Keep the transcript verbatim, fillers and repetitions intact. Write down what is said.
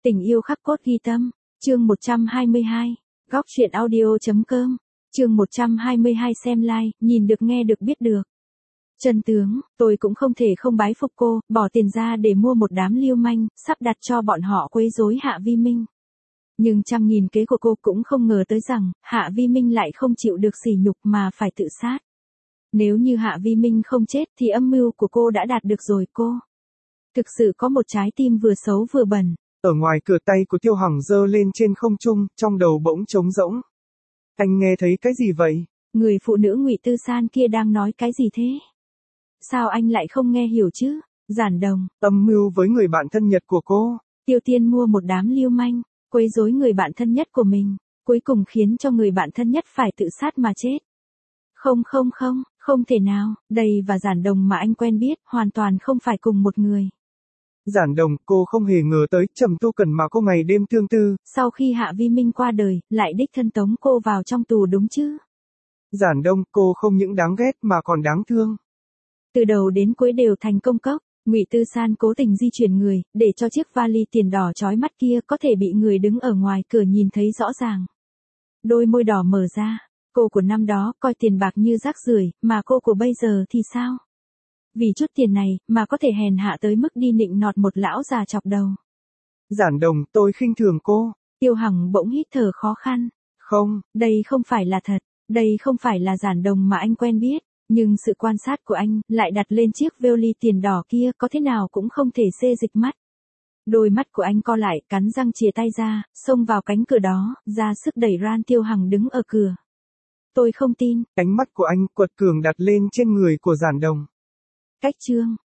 Tình yêu khắc cốt ghi tâm, chương một trăm hai mươi hai, góc truyện audio.com, chương một trăm hai mươi hai xem like, nhìn được nghe được biết được. Chân tướng, tôi cũng không thể không bái phục cô, bỏ tiền ra để mua một đám lưu manh, sắp đặt cho bọn họ quấy rối Hạ Vi Minh. Nhưng trăm nghìn kế của cô cũng không ngờ tới rằng, Hạ Vi Minh lại không chịu được sỉ nhục mà phải tự sát. Nếu như Hạ Vi Minh không chết thì âm mưu của cô đã đạt được rồi cô. Thực sự có một trái tim vừa xấu vừa bẩn. Ở ngoài cửa tay của Tiêu Hằng giơ lên trên không trung, trong đầu bỗng trống rỗng. Anh nghe thấy cái gì vậy? Người phụ nữ Ngụy Tư San kia đang nói cái gì thế? Sao anh lại không nghe hiểu chứ? Giản Đồng. Âm mưu với người bạn thân nhất của cô. Tiêu Tiên mua một đám lưu manh, quấy rối người bạn thân nhất của mình, cuối cùng khiến cho người bạn thân nhất phải tự sát mà chết. Không không không, không thể nào, đây và Giản Đồng mà anh quen biết hoàn toàn không phải cùng một người. Giản Đồng, cô không hề ngờ tới Trầm Tu Cần mà cô ngày đêm thương tư. Sau khi Hạ Vi Minh qua đời, lại đích thân tống cô vào trong tù đúng chứ? Giản Đông, cô không những đáng ghét mà còn đáng thương. Từ đầu đến cuối đều thành công cốc. Ngụy Tư San cố tình di chuyển người, để cho chiếc vali tiền đỏ chói mắt kia có thể bị người đứng ở ngoài cửa nhìn thấy rõ ràng. Đôi môi đỏ mở ra, cô của năm đó coi tiền bạc như rác rưởi, mà cô của bây giờ thì sao? Vì chút tiền này mà có thể hèn hạ tới mức đi nịnh nọt một lão già chọc đầu. Giản Đồng, tôi khinh thường cô. Tiêu Hằng bỗng hít thở khó khăn. Không, đây không phải là thật, đây không phải là Giản Đồng mà anh quen biết. Nhưng sự quan sát của anh lại đặt lên chiếc vali tiền đỏ kia có thế nào cũng không thể xê dịch mắt. Đôi mắt của anh co lại, cắn răng chìa tay ra, xông vào cánh cửa đó, ra sức đẩy Ran Tiêu Hằng đứng ở cửa. Tôi không tin. Ánh mắt của anh quật cường đặt lên trên người của Giản Đồng. Cách chương.